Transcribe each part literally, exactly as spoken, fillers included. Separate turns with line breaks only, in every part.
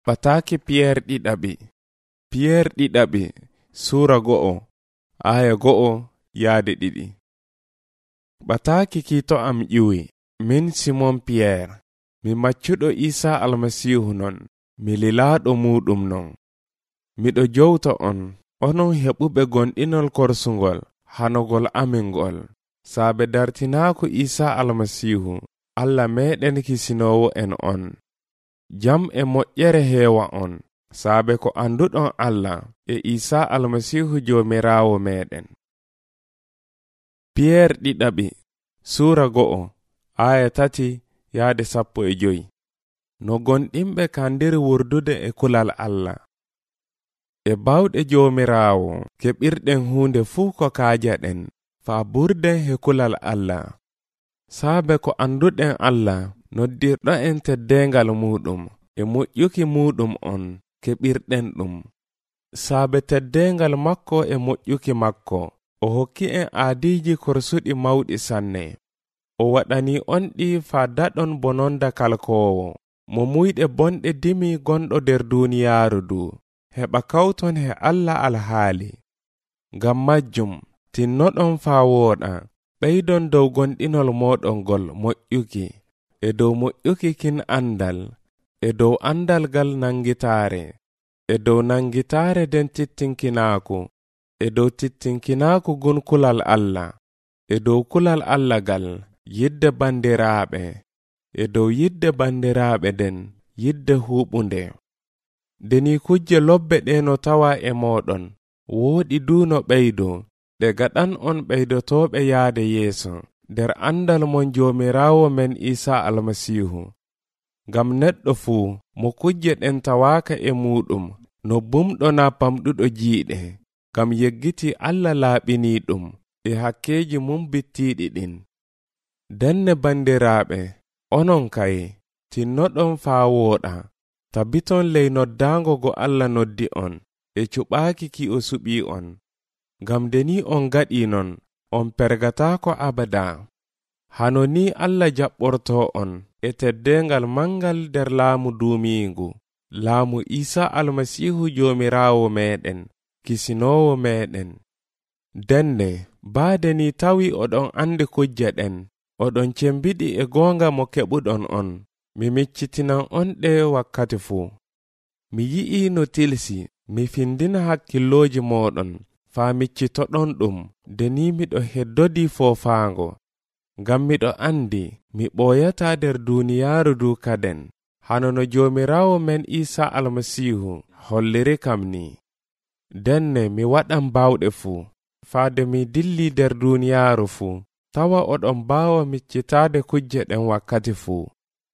Ɓataaki Piyeer ɗiɗaɓi Piyeer ɗiɗaɓi Suura go'o aya go'o yaade ɗiɗi. Ɓataaki kiito am ƴiwi, min Simon Piyeer, mi maccuɗo Isa Almasiihu non, mi lilaaɗo muɗum non. Miɗo jowta on, onon heɓuɓe gonɗinol korsugol hanogol amin ngol, saabe dartinaako Isa Almasiihu, Allah meɗen kisinoowo en on. Jam e moƴƴere heewa on, saabe ko anduɗon Allah e Isa Almasiihu Joomiraawo meɗen. Piyeer ɗiɗaɓi Suura go'o aya tati yaade sappo e joyi. No gonɗinɓe kandir wurdude e kulal Allah. E bawɗe Joomiraawo keɓirɗen huunde fuu ko kaajaɗen, faa burden he kulal Allah. Saabe ko anduɗen Allah, noddirɗo en teddengal muɗum e moƴƴuki muɗum on keɓirɗen ɗum. Saabe teddengal makko e moƴƴuki makko, o hokki en aadiiji korsuɗi mawɗi sanne. O waɗani on ɗi faa daɗon bononda kalkoowo, mo muyɗe bonɗe dimi gonɗo der duuniyaaru du, heɓa kawton he Allah alhaali. Ngam majjum, tinnoɗon faa wooɗa, ɓeydon dow gonɗinol moɗon gol moƴƴuki, e dow moƴƴuki kin andal, e dow andal gal nangitaare, e dow nangitaare den tittinkinaaku, e dow tittinkinaaku gun kulal Allah, e dow kulal Allah gal yidde bandiraaɓe, e dow yidde bandiraaɓe den yidde huuɓunde. Deni kujje lobbe ɗe no tawa e moɗon, wooɗi duuno ɓeydo, ɗe gaɗan on ɓeydotooɓe yaade yeeso, nder andal mon Joomiraawo men Isa Almasiihu. Ngam neɗɗo fuu mo kujje ɗen tawaaka e muɗum, no bumɗo na pamɗuɗo jiiɗe, ngam yeggiti Allah laaɓini ɗum e hakkeeji mum bittiiɗi ɗin. Denne bandiraaɓe, onon kay, tinnoɗon faa wooɗa, tabiton ley noddaango go Allah noddi on, e cuɓaaki ki o suɓii on. Ngam deni on gaɗii non, on pergataako abada. Hano ni Allah jaɓɓortoo on e teddengal mangal der laamu duumiingu, laamu Isa Almasiihu Joomiraawo meɗen, kisinoowo meɗen. Denne, baade ni tawi oɗon andi kujje ɗen, oɗon cembiɗi e goonga mo keɓuɗon on, mi miccitinan on ɗe wakkati fuu. Mi yi'ii no tilsi, mi findina hakkillooji mooɗon, faa miccitoɗon ɗum, deni miɗo heddodii foofaango. Ngam miɗo andi, mi ɓooyataa der duuniyaaru du kaden, hano no Joomiraawo men Isa Almasiihu holliri kam ni. Denne mi waɗan baawɗe fuu, faade mi dilli der duuniyaaru fuu, tawa oɗon baawa miccitaade kujje ɗen wakkati fuu.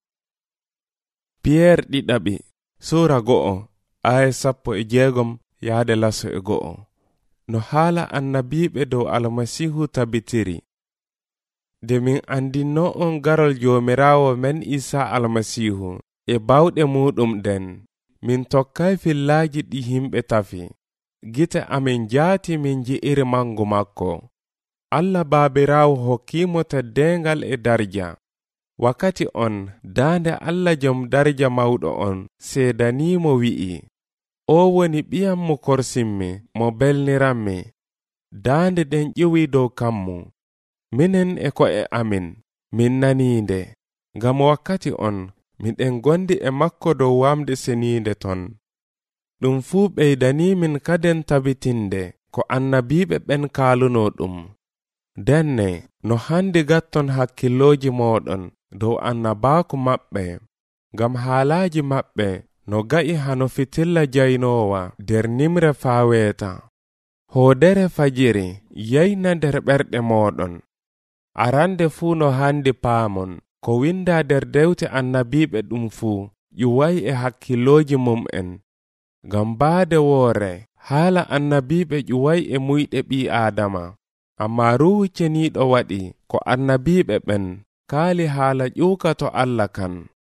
Piyeer ɗiɗaɓi Suura go'o aya sappo e jeegom yaade laso e go'o. No haala annabiiɓe dow Almasiihu tabitiri. De min andinno on garol Joomiraawo men Isa Almasiihu e bawɗe muɗum ɗen, min tokkay fillaaji ɗi himɓe tafi, gite amin jaati min ji'iri mangu makko. Allah Baabiraawo hokkiimo teddengal e darja. Wakkati on, daande Allah jom darja mawɗo on seedaniimo wi'i, o woni ɓiyam mo korsinmi, mo belniranmi. Daande ɗen ƴiwi dow kammu. Minen e ko'e amin, min naniinde, ngam wakkati on, miɗen gondi e makko dow wamde seniinde ton. Ɗum fuu ɓeydanimin kaden tabitinde ko annabiiɓe ɓen kaaluno ɗum. Denne, no handi gatton hakkillooji mooɗon dow annabaaku maɓɓe, ngam haalaaji maɓɓe no ga'i hano fitilla jaynoowa der nimre faaweeta. Hoodere fajiri yeyna nder ɓerɗe mooɗon. Arande fuu no handi paamon, ko winda der dewte annabiiɓe ɗum fuu, ƴuway e hakkillooji mum'en. Ngam baade woore, haala annabiiɓe ƴuway e muyɗe ɓii Aadama, amma Ruuhu Ceniiɗo waɗi ko annabiiɓe ɓen kaali haala ƴuuka to Allah kan.